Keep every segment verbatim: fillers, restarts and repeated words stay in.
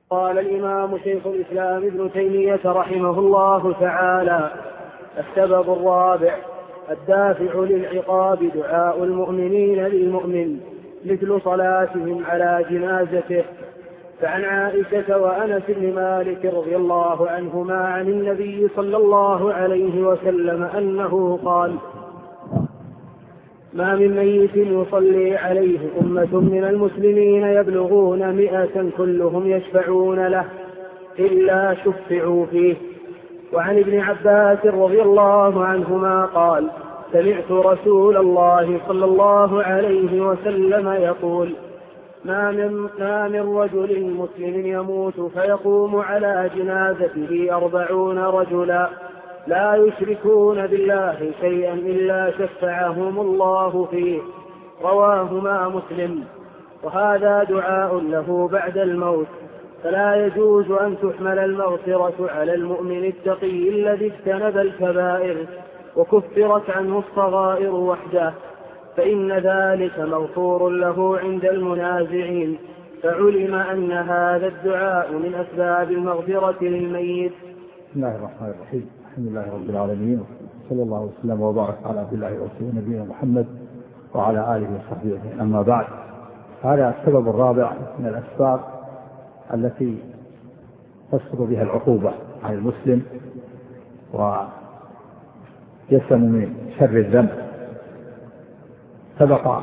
قال الإمام شيخ الإسلام ابن تيمية رحمه الله تعالى: السبب الرابع الدافع للعقاب دعاء المؤمنين للمؤمن مثل صلاتهم على جنازته. فعن عائشة وأنس بن مالك رضي الله عنهما عن النبي صلى الله عليه وسلم أنه قال: ما من ميت يصلي عليه أمة من المسلمين يبلغون مئة كلهم يشفعون له إلا شفعوا فيه. وعن ابن عباس رضي الله عنهما قال: سمعت رسول الله صلى الله عليه وسلم يقول: ما من, ما من رجل مسلم يموت فيقوم على جنازته أربعون رجلا لا يشركون بالله شيئا إلا شفعهم الله فيه. رواهما مسلم. وهذا دعاء له بعد الموت، فلا يجوز أن تحمل المغفرة على المؤمن التقي الذي اجتنب الكبائر وكفرت عنه الصغائر وحده، فإن ذلك مغفور له عند المنازعين، فعلم أن هذا الدعاء من أسباب المغفرة للميت. بسم الله الرحمن الرحيم. الحمد لله رب العالمين، صلى الله وسلم وبارك على عبد الله ورسوله نبينا محمد وعلى آله وصحبه أجمعين. أما بعد، هذا السبب الرابع من الأسباب التي تسقط بها العقوبة عن المسلم ويسلم من شر الذنب. سبق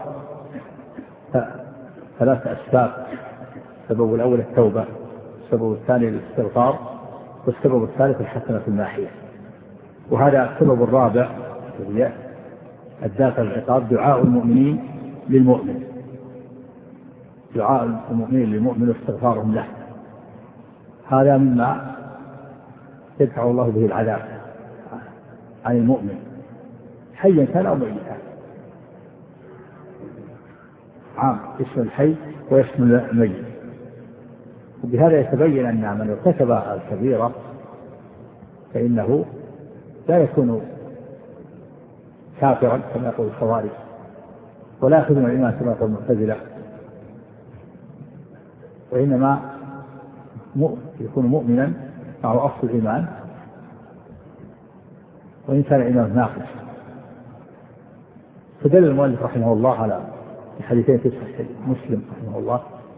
ثلاث أسباب: السبب الأول التوبة، السبب الثاني الاستغفار، والسبب الثالث الحسنة الماحية. وهذا السبب الرابع وهي الدافع العقاب دعاء المؤمنين للمؤمن، دعاء المؤمنين للمؤمن واستغفارهم له. هذا مما يدفع الله به العذاب عن المؤمن حيا كان أو ميتا. عام يشمل الحي ويشمل الميت. وبهذا يتبين أن من ارتكب الكبيرة فإنه لا يكون كافرا كما يقول الخوارج، ولا يأخذ من الإيمان كما يقول المعتزلة، وإنما يكون مؤمنا معه أصل الإيمان وإن كان الإيمان ناقص. فدل المؤلف رحمه الله على الحديثين في صحيح مسلم رحمه الله: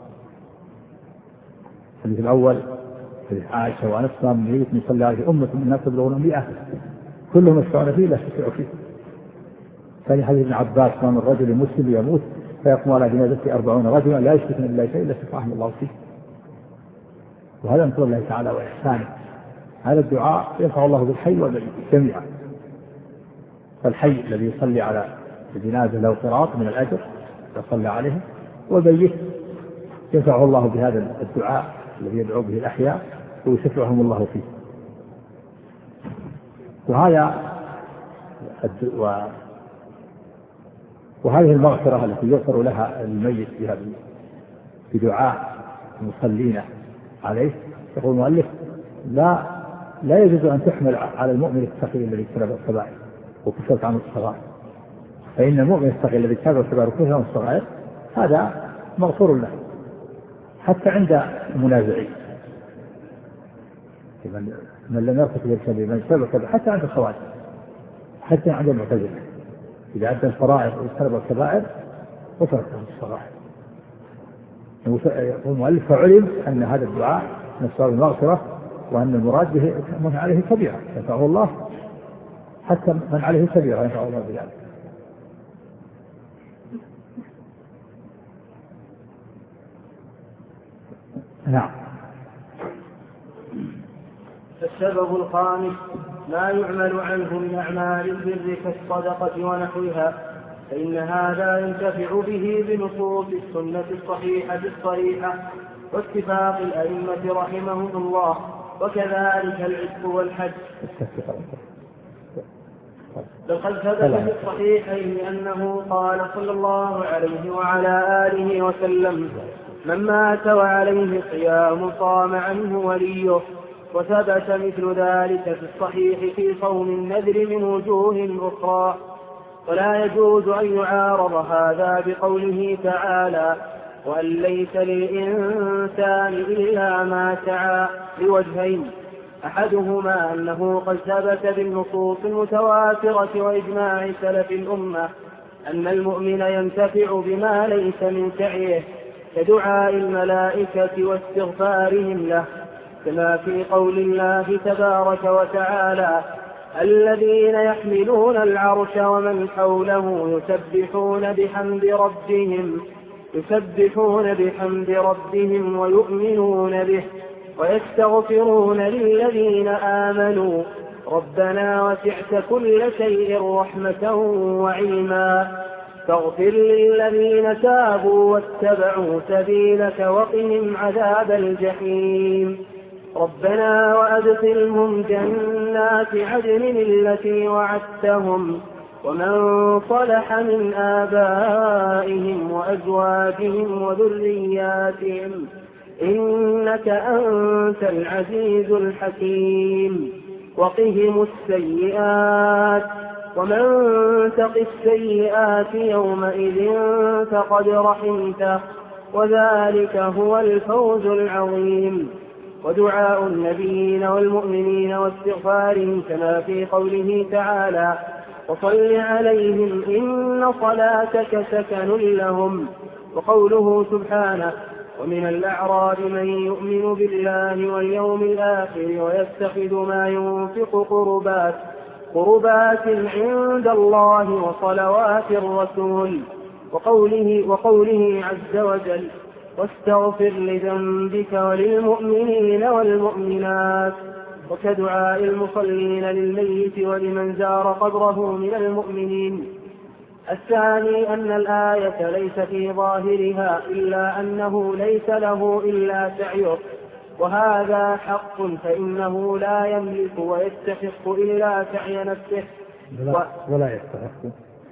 الحديث الأول حديث عائشة وأنس: ما من ميت يصلي عليه أمة من الناس يبلغون مئة كلهم يشفعون فيه لا شفعوا فيه. ثاني حديث ابن عباس: ما من رجل مسلم يموت فيقوم على جنازته أربعون رجلا لا يشركون بالله شيئا إلا شفعهم الله فيه. وهذا من فضل الله تعالى وإحسانه. هذا الدعاء ينفع الله بالحي والميت جميعا. فالحي الذي يصلي على الجنازة له قراط من الأجر يصلي عليه، والميت ينفع الله بهذا الدعاء الذي يدعو به الأحياء ويشفعهم الله فيه. وهذا وهذه المغفرة التي يغفر لها الميت بها بدعاء المصلين عليه، يقول المؤلف: لا لا يجوز أن تحمل على المؤمن التقي الذي اجتنب الكبائر وكفرت عنه الصغائر، فإن المؤمن التقي الذي اجتنب الكبائر وكفرت عنه الصغائر هذا مغفور له حتى عند المنازعين. من لم يرتكب الكبيرة من اجتنب الكبائر حتى عند الخوارج، حتى عند المعتزلة، إذا أدى الفرائض واجتنب الكبائر غفرت له الصغائر. يقول المؤلف: فعلم أن هذا الدعاء من أسباب المغفرة، وأن المراد به من عليه كبيرة ينفعه الله، حتى من عليه كبيرة ينفعه الله بذلك. نعم. السبب الخامس ما يعمل عنه من أعمال البر كالصدقة ونحوها، فإن هذا ينتفع به بنصوص السنة الصحيحة الصريحة واتفاق الأئمة رحمهم الله، وكذلك العتق والحج. لقد ثبت في الصحيحين أنه قال صلى الله عليه وعلى آله وسلم: من مات وعليه صيام صام عنه وليه. وثبت مثل ذلك في الصحيح في صوم النذر من وجوه أخرى. ولا يجوز أن يعارض هذا بقوله تعالى: وأن ليس للإنسان إلا ما سعى لوجهين: أحدهما أنه قد ثبت بالنصوص المتواترة وإجماع سلف الأمة أن المؤمن ينتفع بما ليس من سعيه كدعاء الملائكة واستغفارهم له، كما في قول الله تبارك وتعالى: الذين يحملون العرش ومن حوله يسبحون بحمد ربهم يسبحون بحمد ربهم ويؤمنون به ويستغفرون للذين آمنوا ربنا وسعت كل شيء رحمة وعلما فاغفر للذين تابوا واتبعوا سبيلك وقهم عذاب الجحيم ربنا وأدخلهم جنات عدن التي وعدتهم ومن صلح من آبائهم وأزواجهم وذرياتهم إنك أنت العزيز الحكيم وقهم السيئات ومن تق السيئات يومئذ فقد رحمته وذلك هو الفوز العظيم. ودعاء النبيين والمؤمنين واستغفارهم كما في قوله تعالى: وصل عليهم إن صلاتك سكن لهم. وقوله سبحانه: ومن الأعراب من يؤمن بالله واليوم الآخر ويتخذ ما ينفق قربات قربات عند الله وصلوات الرسول. وقوله, وقوله عز وجل: واستغفر لذنبك وللمؤمنين والمؤمنات. وكدعاء المصلين للميت ولمن زار قبره من المؤمنين. الثاني أن الآية ليس في ظاهرها إلا أنه ليس له إلا سعيه، وهذا حق، فإنه لا يملك ويستحق إلا سعي نفسه ولا, ولا يستحق.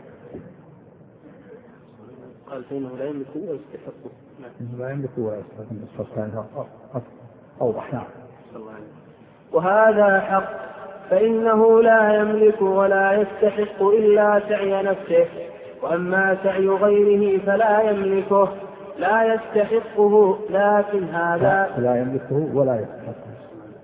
قال فإنه لا يملك ويستحق لا يملك ويستحق أوضح. نعم. وهذا حق، فإنه لا يملك ولا يستحق إلا سعي نفسه، وأما سعي غيره فلا يملكه لا يستحقه، لكن هذا لا يملكه ولا يستحقه.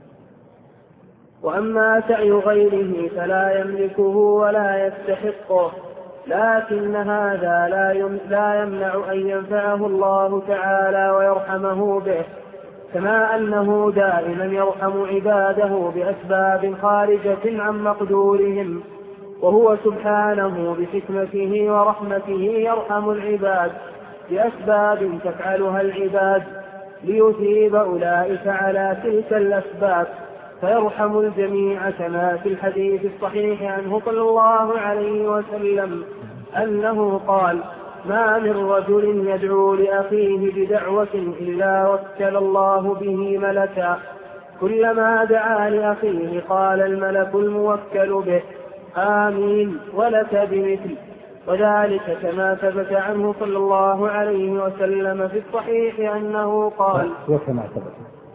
وأما سعي غيره فلا يملكه ولا يستحقه، لكن هذا لا يمنع أن ينفعه الله تعالى ويرحمه به، كما أنه دائما يرحم عباده بأسباب خارجة عن مقدورهم، وهو سبحانه بحكمته ورحمته يرحم العباد بأسباب تفعلها العباد ليثيب أولئك على تلك الأسباب، فيرحم الجميع، كما في الحديث الصحيح عنه صلى الله عليه وسلم أنه قال: ما من رجل يدعو لأخيه بدعوة إلا وكل الله به ملكا، كلما دعا لأخيه قال الملك الموكل به: آمين ولك بمثل. وذلك كما ثبت عنه صلى الله عليه وسلم في الصحيح أنه قال: وكما ثبت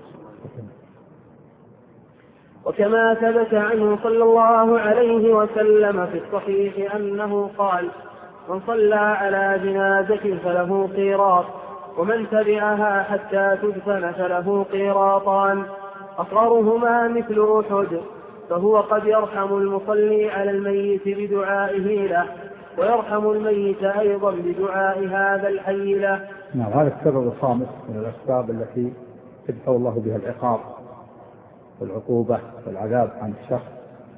وكما ثبت عنه صلى الله عليه وسلم في الصحيح أنه قال: من صلى على جنازة فله قيراط، ومن تبعها حتى تدفن فله قيراطان، أصغرهما مثل أحد، فهو قد يرحم المصلي على الميت بدعائه له، ويرحم الميت أيضا بدعاء هذا الحي له. نعم، هذا السبب الخامس من الأسباب التي يدفع الله بها العقاب والعقوبة والعذاب عن الشخص: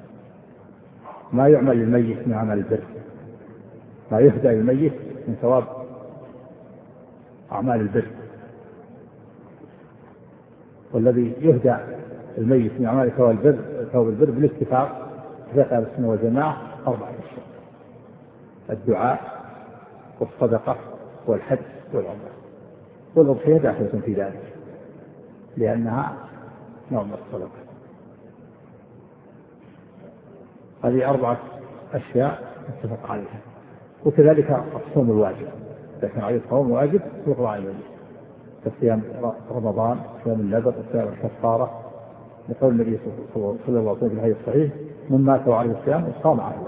ما يعمل للميت من عمل البر، ما يهدى للميت من ثواب أعمال البر. والذي يهدى الميت من أعمال ثواب البر ثواب البر بالاتفاق في أهل السنة والجماعة أربعة أشياء: الدعاء والصدقة والحج والعمرة، والأضحية داخلة في ذلك لأنها نوع من الصدقة. هذه أربعة أشياء اتفق عليها. وكذلك الصوم الواجب، إذا كان عليه صوم واجب يقضى على الميت كصيام رمضان، صيام النذر، وصيام الكفارة، لقول النبي صلى الله عليه وسلم في الحديث الصحيح: من مات وعليه الصيام وصام عنه.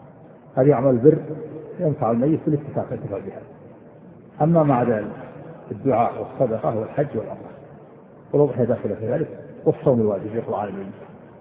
هذه أعمال البر ينفع الميت بالاتفاق الاتفاق بها. أما مع ذلك الدعاء والصدقة والحج والعمرة، والأضحية داخلة في ذلك، والصوم الواجب يقرأ على الميت.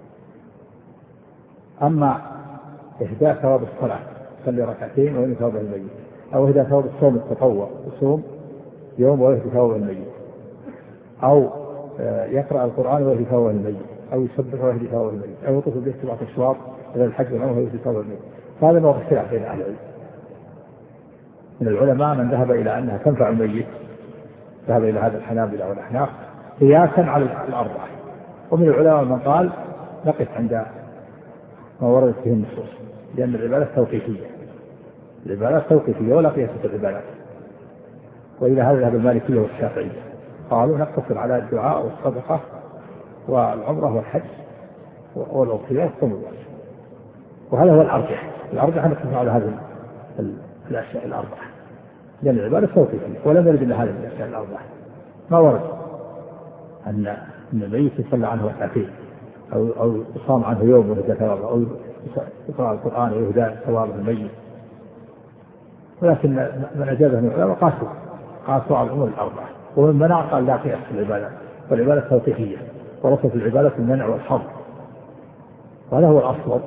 أما إهداء ثواب الصلاة صلي ركعتين ويهدي ثواب الميت، أو إهداء ثواب الصوم التطوع يصوم يوم ويهدي ثواب الميت، أو يقرأ القرآن ويهدي ثواب الميت، أو يسبح ويهدي ثواب الميت، أو يطوف به سبعة أشواط إلى الحج والعمرة ويهدي ثواب الميت. هذا نوع اختلاف بين أهل العلم. من العلماء من ذهب إلى أنها تنفع الميت، ذهب إلى هذا الحنابلة والأحناف قياسا على الأربعة، ومن العلماء من قال نقف عند ما وردت فيه النصوص، لأن العبادة توقيفية، العبادة توقيفية ولا قياس في العبادات. وإلى هذا ذهب المالكية والشافعية، قالوا نقتصر على الدعاء والصدقة والعمرة والحج والأضحية والصوم الواجب، وهذا هو الأرجح. الأرجح أن نقتصر على هذه الأشياء الأربعة، لأن العبادة توقيفية، ولم يرد إلا هذه الأشياء الأربعة. ما ورد أن الميت يصلى عنه ركعتين، أو أو يصام عنه يوم ويهدى ثوابه، أو يقرأ القرآن ويهدى ثوابه الميت. ولكن من أجابه من العلماء قاسوا قاسوا على الأمور الأربعة، ومن منع قال لا قياس في العبادة، والعبادة توقيفية، ورثت العبادة المنع والحظ، وهذا هو الأصل.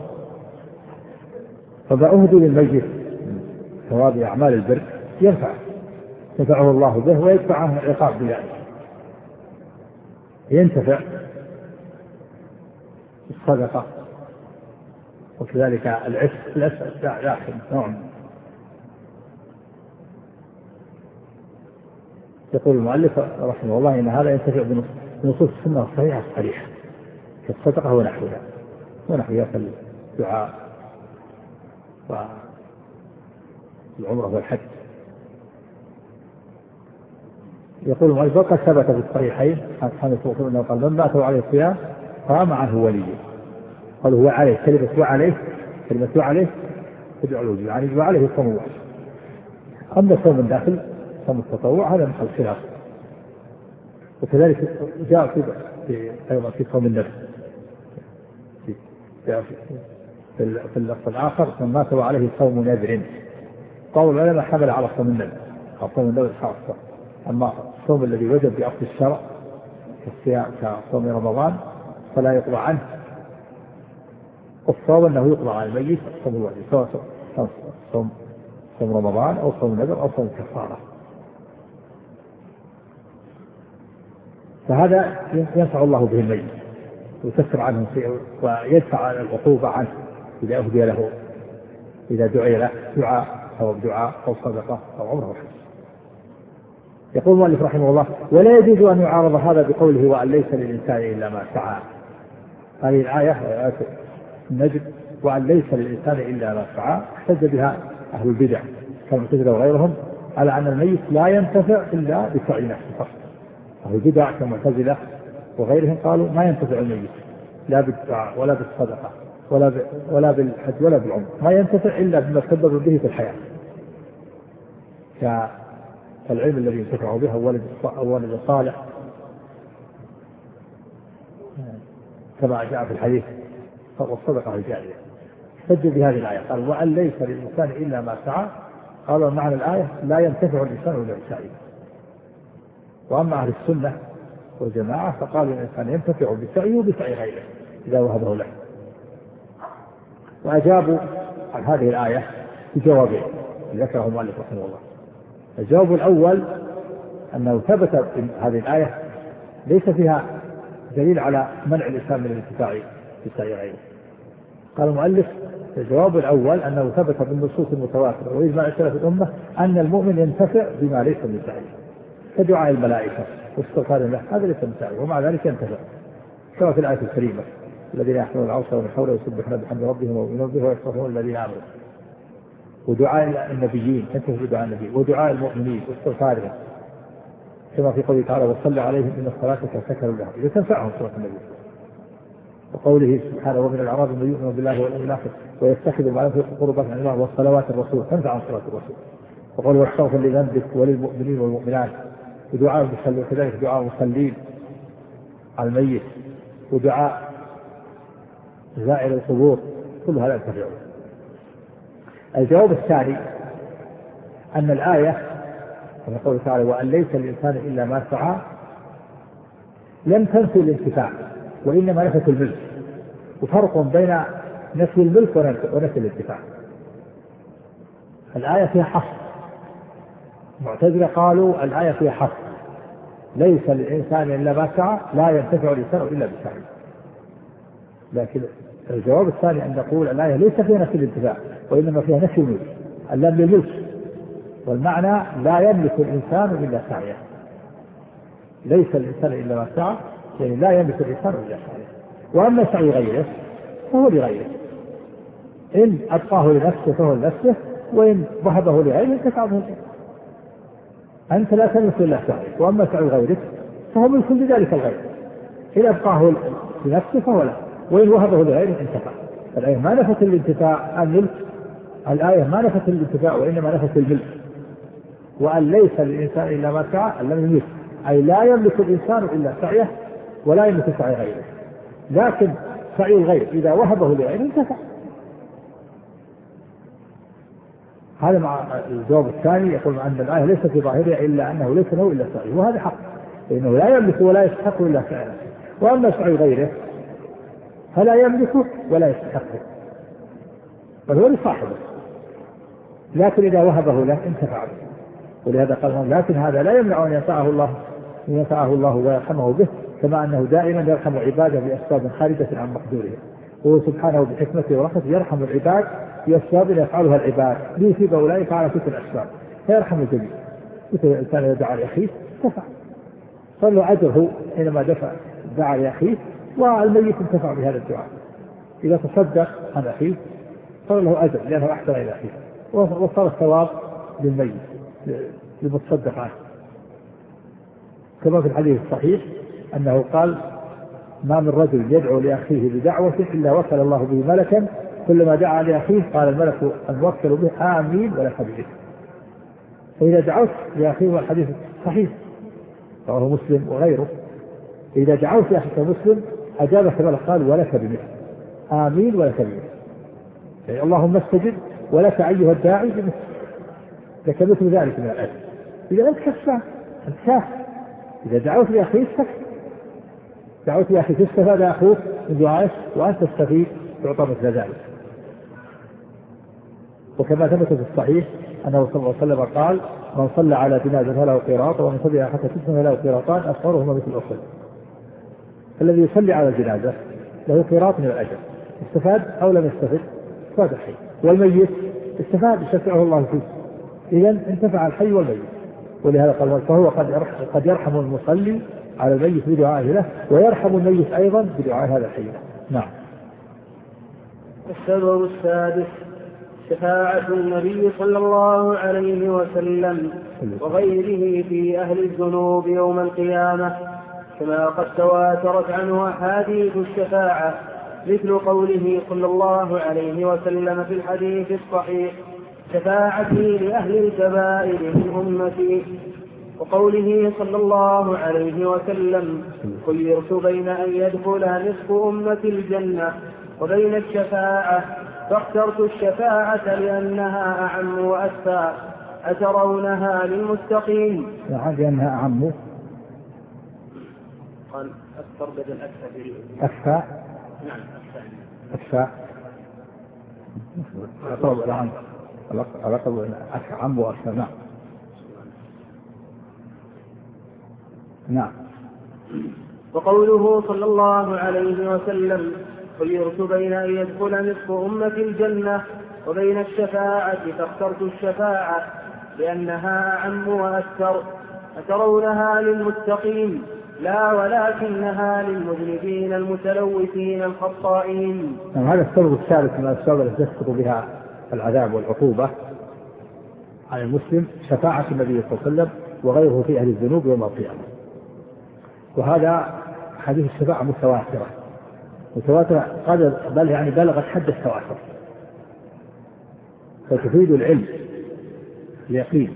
فما أهدي للميت ثواب أعمال البر ينفع ينفعه الله به ويدفعه العقاب بذلك، ينتفع الصدقة، وكذلك العفق الأسفل داخل نوع. يقول المؤلف رحمه الله إن هذا ينتفع بنصوص السنة الصحيحة الصريحة كالصدقة ونحوها ونحوها كالدعاء والعمرة والحج. يقول المؤلف وقد ثبت في الصحيحين عن حديث رسول الله قال من ماتوا عليه الصيام قام عنه وليه، قال هو عليه كلمة وعليه كلمة وعليه تدعو له، يعني وعليه الصوم الواجب. أما صوم الداخل صوم التطوع هذا محل خلاف. وكذلك جاء في في أيضا في صوم النفس جاء في في اللفظ الآخر من مات وعليه صوم نذر، قول العلماء حمل على صوم النذر، صوم النذر خاصة. أما الصوم الذي وجب بأصل الشرع كصوم رمضان فلا يقضى عنه، الصوم أنه يقضى عن الميت صوم الواجب، سواء صوم صوم رمضان أو صوم النذر أو صوم الكفارة. فهذا ينفع الله به الميت ويكفر عنه ويدفع العقوبة عنه إذا أهدي له، إذا دعي له دعاء أو دعاء أو صدقة أو عمره وحج. يقول المؤلف رحمه الله ولا يجوز أن يعارض هذا بقوله وأن ليس للإنسان إلا ما سعى. هذه الآية آية النجم وأن ليس للإنسان إلا ما سعى احتج بها أهل البدع كالمعتزلة وغيرهم على أن الميت لا ينتفع إلا بسعي نفسه فقط. أهل البدع كالمعتزلة وغيرهم قالوا ما ينتفع الميت لا بالدعاء ولا بالصدقة ولا ب... ولا بالحج ولا بالعمر، ما ينتفع إلا بما سبب به في الحياة، كالعلم الذي ينتفع به أو ولد أو ولد صالح كما جاء في الحديث والصدقة الجارية. احتج بهذه الآية قال وأن ليس للإنسان إلا ما سعى، قالوا معنى الآية لا ينتفع الإنسان إلا بسعيه. وأما أهل السنة والجماعة فقالوا الإنسان ينتفع بسعيه وبسعي غيره إذا وهبه له. وأجابوا عن هذه الآية بجوابين ذكره المؤلف رحمه الله. الجواب الأول أنه ثبت في هذه الآية ليس فيها دليل على منع الإنسان من الانتفاع بسعي غيره. قال المؤلف الجواب الأول أنه ثبت بالنصوص المتواترة وإجماع سلف الأمة أن المؤمن ينتفع بما ليس من سعيه، كدعاء الملائكة واستغفار الله هذا ليس من سعيه ومع ذلك ينتفع، كما في الآية الكريمة الذين يحملون العرش ومن حوله يسبحون بحمد ربهم ويؤمنون به ويستغفرون الذين آمنوا. ودعاء النبيين ينتفع بدعاء النبي، ودعاء المؤمنين واستغفارهم كما في قوله تعالى وصلى عليهم إن صلاتك سكن لهم إذا تنفعهم سورة النبي. وقوله سبحانه ومن الأعراب من يؤمن بالله واليوم الآخر ويتخذ ما ينفق قربات عن الله والصلوات الرسول تنفع صلاة الرسول. وقوله واستغفر لذنبك وللمؤمنين والمؤمنات. ودعاء المصلين كذلك دعاء المصلين على الميت، ودعاء زائر القبور كل هذا ينتفع. الجواب الثاني أن الآية كما قوله تعالى وأن ليس للإنسان إلا ما سعى لم تنفي الانتفاع وإنما نفت الملك، وفرق بين نفي الملك ونفي الانتفاع. الآية فيها حصر، المعتزلة قالوا الآية فيها حصر، ليس للإنسان إلا ما سعى لا ينتفع الإنسان إلا بسعيه. لكن الجواب الثاني أن نقول الآية ليس فيها نفي الانتفاع وإنما فيها نفي الملك، اللام للملك، والمعنى لا يملك الإنسان إلا سعيه، ليس الإنسان إلا ما سعى يعني لا يملك الإنسان إلا سعيه. وأما سعي غيره فهو لغيره، إن أبقاه لنفسه فهو لنفسه، وإن ذهبه لغيره انتفع به. أنت لا تملك إلا سعيك، وأما سعي غيرك فهو ملك لذلك الغير، إن أبقاه لنفسه فهو له، وإن وهبه لغيره انتفع. الآية ما نفت الانتفاع الملك، الآية ما نفت الانتفاع وإنما نفت الملك. وأن ليس للإنسان إلا ما سعى لم يملك، أي لا يملك الإنسان إلا سعيه ولا يملك سعي غيره، لكن سعي الغير إذا وهبه لغيره انتفع. هذا مع الجواب الثاني يقول أن الآية ليست في ظاهرها إلا أنه ليس له إلا سعيه، وهذا حق، لأنه لا يملك ولا يستحق إلا سعيه. وأما سعي غيره فلا يملكه ولا يستحقه بل هو لصاحبه، لكن إذا وهبه له انتفع به. ولهذا قال لكن هذا لا يمنع أن ينفعه الله أن ينفعه الله ويرحمه به، كما أنه دائما يرحم عباده بأسباب خارجة عن مقدورهم، وهو سبحانه بحكمته ورحمته يرحم العباد بأسباب يفعلها العباد ليثيب أولئك على تلك الأسباب فيرحم الجميع. مثل الإنسان يدعى لأخيه دفع، صار له أجره حينما دفع دعا لأخيه، والميت انتفع بهذا الدعاء. إذا تصدق عن أخيه صار له أجر لأنه أحسن إلى أخيه، وصار الثواب للميت للمتصدق عنه. كما في الحديث الصحيح أنه قال ما من رجل يدعو لأخيه بدعوة إلا وكل الله به ملكا كلما دعا لأخيه قال الملك الموكل به آمين ولك بذلك. فإذا دعوت لأخيه والحديث صحيح رواه مسلم وغيره، إذا دعوت لأخيك مسلم أجابك الملك قال ولك بمثل آمين ولك بمثل، يعني اللهم استجب ولك أيها الداعي بمثل، لك مثل ذلك من الأجر. إذا أنت كفاه أنت كاف، إذا دعوت لأخيك فكر، دعوت لأخيك استفاد أخوك من دعائك وأنت تستفيد تعطى مثل ذلك. وكما ثبت في الصحيح أنه صلى الله عليه وسلم قال من صلى على جنازة فله قيراط ومن صلى حتى تسمى له قيراطان أصغرهما مثل الأخر. الذي يصلي على الجنازة له قيراط من الأجر، استفاد أو لم يستفد استفاد الحي، والميت استفاد يشفعه الله فيه، إذن انتفع الحي والميت. ولهذا قال فهو قد يرحم المصلي على الميت بدعائه له ويرحم الميت أيضا بدعاء هذا الحي. نعم. السبب السادس شفاعة النبي صلى الله عليه وسلم وغيره في أهل الذنوب يوم القيامة، كما قد تواترت عنه أحاديث الشفاعة، مثل قوله صلى الله عليه وسلم في الحديث الصحيح شفاعتي لأهل الكبائر من أمتي، وقوله صلى الله عليه وسلم خيرت بين أن يدخل نصف أمة الجنة وبين الشفاعة فاخترت الشفاعة لأنها أعم وأسفى، أترونها للمتقين؟ يعني لأنها أعم قال أكثر بدل أكثر أسفى. نعم أسفى أطلب العام أطلب أعم وأسفى. نعم نعم. وقوله صلى الله عليه وسلم خيرت بين أن يدخل نصف أمة الجنة وبين الشفاعة فاخترت الشفاعة لأنها أعم وأكثر، أترونها للمتقين؟ لا ولكنها للمذنبين المتلوثين الخطائين. هذا السبب الثالث من الأسباب التي تسقط بها العذاب والعقوبة على المسلم شفاعة النبي صلى الله عليه وسلم وغيره في أهل الذنوب يوم القيامة. وهذا حديث الشفاعة متواترة متواترة قد بل يعني بلغت حد التواتر، فتفيد العلم اليقين.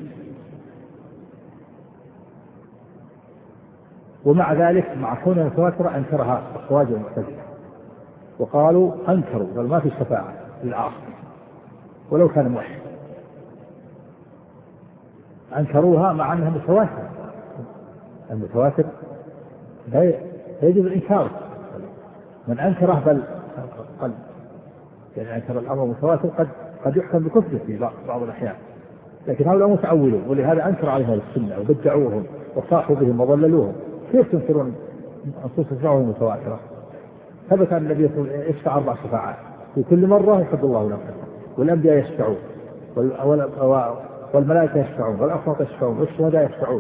ومع ذلك مع كونها متواترة أنكرها الخوارج والمعتزلة وقالوا أنكروا بل ما في شفاعة للعاصي ولو كان موحد. أنكروها مع أنها متواتر. المتواتر لا يجب الإنكار، من أنكره بل قد يعني أنكر الأمر متواتر قد قد يحكم بكفره في بعض الأحيان، لكن هؤلاء متأولون، ولهذا أنكر عليهم السنة وبدعوهم وصاحوا بهم وضللوهم. كيف تنكرون نصوص الشرع المتواترة؟ ثبت أن النبي يشفع أربع شفاعات في كل مرة يحب الله نفسه، والأنبياء يشفعون، والملائكة يشفعون، والأصوات يشفعون، والشهداء يشفعون.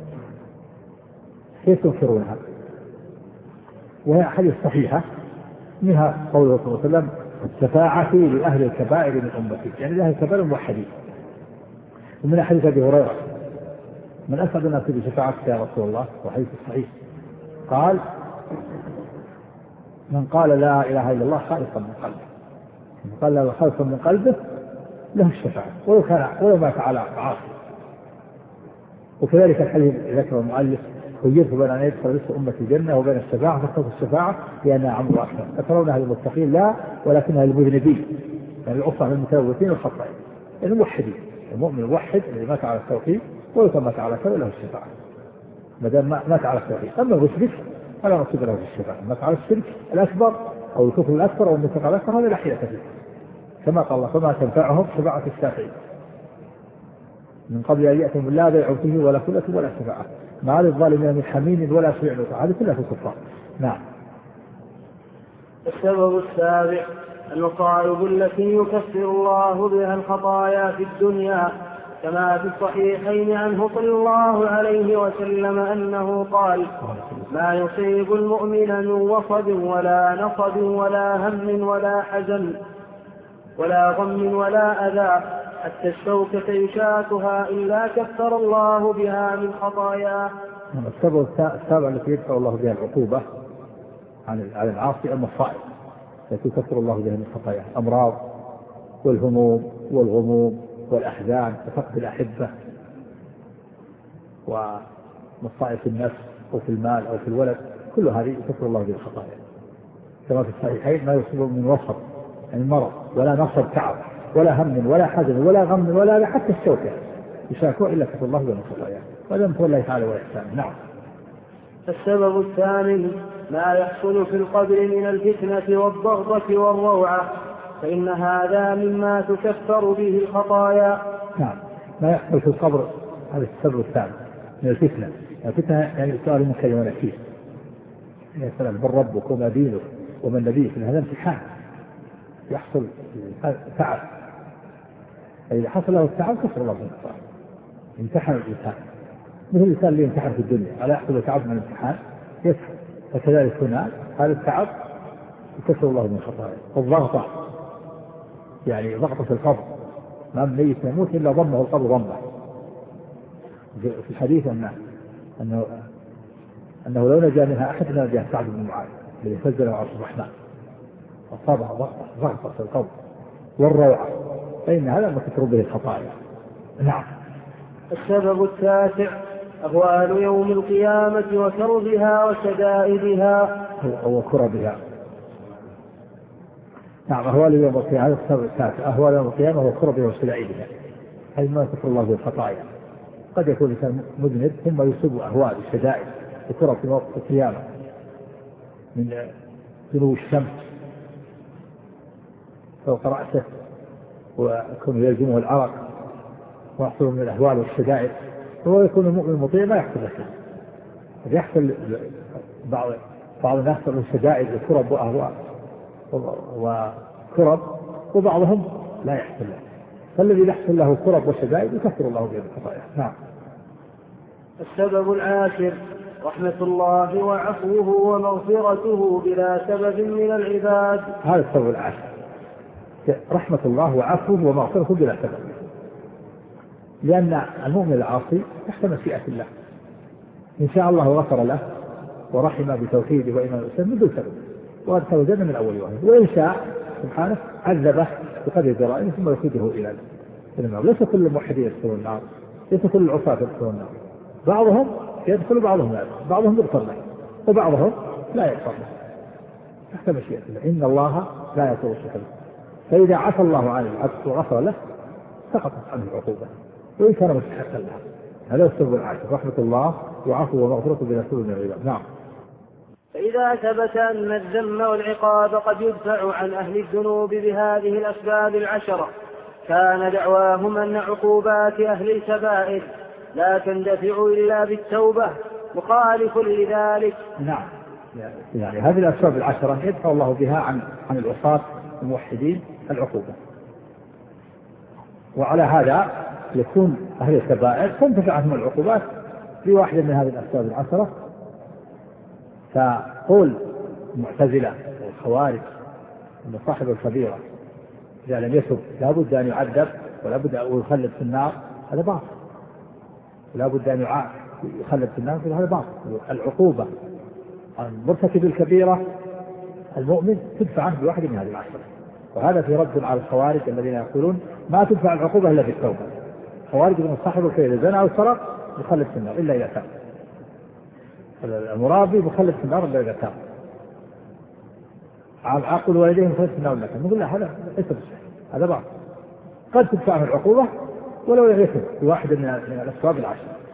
كيف تنكرونها؟ وهي حديث صحيحة منها قوله صلى الله عليه وسلم: شفاعتي لأهل الكبائر من أمتي، يعني لأهل الكبائر الموحدين. ومن حديث أبي هريرة: من أسعد الناس بشفاعتك يا رسول الله؟ وحديث صحيح. قال: من قال لا إله إلا الله خالصا من قلبه، من قال لا خالصا من قلبه له الشفاعة ولو كان ولو مات على عاصي. وكذلك الحديث ذكر المؤلف: خيرت بين أن يدخل رزق أمتي الجنة وبين الشفاعة، فاخترت الشفاعة لأنها عمرو أكثر. أترونها للمتقين؟ لا، ولكنها للمذنبين، يعني الأخرى للمتلوثين والخطائين، يعني الموحدين. المؤمن الموحد الذي مات على التوحيد ولو كان مات على كذا له الشفاعة ما دام مات على التوحيد. أما المشرك فلا نصيب له في الشفاعة، مات على الشرك الأكبر أو الكفر الأكبر أو النفاق الأكبر هذا لا حيلة فيه، كما قال الله: فما تنفعهم شفاعة الشافعين من قبل أن يأتهم لا بيع فيه ولا خلة ولا شفاعة ما للظالمين من حميم ولا شفيع يطاع. هذه كلها في الكفار. نعم. السبب السابع: المصائب التي يكفر الله بها الخطايا في الدنيا، كما في الصحيحين عنه صلى الله عليه وسلم أنه قال: ما يصيب المؤمن من وصب ولا نصب ولا هم ولا حزن ولا غم ولا أذى حتى الشوكة يشاكها إلا كفر الله بها من خطاياه. السبب السابع التي يدفع الله بها العقوبة عن العاصي المصائب التي يكفر الله بها من خطاياه، أمراض والهموم والغموم والأحزان وفقد الأحبة ومصائب في النفس أو في المال أو في الولد، كل هذه يكفر الله بها الخطايا. كما في الصحيحين: ما يصيب من وصب يعني مرض ولا نصب تعب ولا هم ولا حزن ولا غم ولا حتى الشوكة يشاكوه إلا كفر الله بها من خطاياه. وهذا من فضل الله تعالى وإحسانه. نعم. السبب الثامن: ما يحصل في القبر من الفتنة والضغطة والروعة، فإن هذا مما تكفر به الخطايا. نعم. ما يحصل في القبر هذا السبب الثامن من الفتنة. الفتنة يعني السؤال المكلمون فيه: يا سلام، من ربك وما دينك ومن نبيك. هذا امتحان يحصل تعب، إذا حصل له التعب كفر الله من الخطايا. امتحن الإنسان مثل الإنسان اللي يمتحن في الدنيا، ألا يحصل تعب من الامتحان يكفر، فكذلك هنا هذا التعب يكفر الله من الخطايا. والضغطة يعني ضغطة القبر، ما من ميت يموت إلا ضمه القبر ضمه. في الحديث أنه أنه أنه لو نجا منها أحد لنجا سعد بن معاذ الذي فزل عرش الرحمن، أصابها ضغطة ضغطة في القبر والروعة، فإن هذا ما تكفر به الخطايا. نعم. السبب التاسع: أهوال يوم القيامة وكربها وشدائدها وكربها. نعم. أهوال يوم القيامة هذا السبب التاسع: أهوال يوم القيامة وكربها وشدائدها، هذه ما تكفر الله به الخطايا. قد يكون الإنسان مذنب ثم يصيب أهوال الشدائد وكرب في وقت القيامة من طلوع الشمس فوق رأسه ويكون يلزمه العرق ويحصل من الأهوال والشدائد، هو يكون المؤمن المطيع ما يحصل له. يحصل بعض بعض الناس من الشدائد وكرب وأهوال وكرب، وبعضهم لا يحصل له، فالذي يحصل له كرب وشدائد يكفر الله به الخطايا. نعم. السبب العاشر: رحمة الله وعفوه ومغفرته بلا سبب من العباد. هذا السبب العاشر: رحمة الله وعفوه ومغفرته بلا سبب، لأن المؤمن العاصي تحت مشيئة الله، إن شاء الله غفر له ورحم بتوحيده وإيمان الإسلام من دون سبب وأدخله الجنة من أول واحد، وإن شاء سبحانه عذبه بقدر جرائمه ثم يخرجه إلى النار. ليس كل الموحدين يدخلون النار، ليس كل العصاة يدخلون النار، بعضهم يدخل بعضهم لا يدخل، بعضهم يغفر له وبعضهم لا يغفر له تحت مشيئة الله. إن الله لا يغفر الشرك، فإذا عفى الله عن العبد وغفر له سقطت عنه العقوبة. وإن كان مستحقا لها. هذا السبب العاشر، رحمة الله وعفو ومغفرة بلا سبب من العباد. نعم. فإذا ثبت أن الذم والعقاب قد يدفع عن أهل الذنوب بهذه الأسباب العشرة كان دعواهم أن عقوبات أهل الكبائر لا تندفع إلا بالتوبة مخالف لذلك. نعم، يعني هذه الأسباب العشرة يدفع الله بها عن عن العصاة الموحدين العقوبة، وعلى هذا يكون أهل الكبائر تنتفع عنهم العقوبات بواحدة من هذه الأسباب العشرة. فقول المعتزلة والخوارج أن صاحب الكبيرة إذا لم يتب لا بد أن يعذب ولا بد أن يخلد في النار، هذا باطل. لا بد أن يخلد في النار، هذا باطل. العقوبة عن مرتكب الكبيرة المؤمن تدفع عنه بواحدة من هذه العشرة، وهذا في رد على الخوارج الذين يقولون ما تدفع العقوبة إلا بالتوبة. الخوارج من صاحب الكبيرة زنا أو سرق يخلد في النار إلا إذا تاب، المرابي مخلد في النار إلا إذا تاب، عاقل والديه مخلد في النار إلا تاب. نقول لا، هذا ليس بصحيح، هذا بعض. قد تدفع العقوبة ولو لم يكن بواحدة من الأسباب العشرة.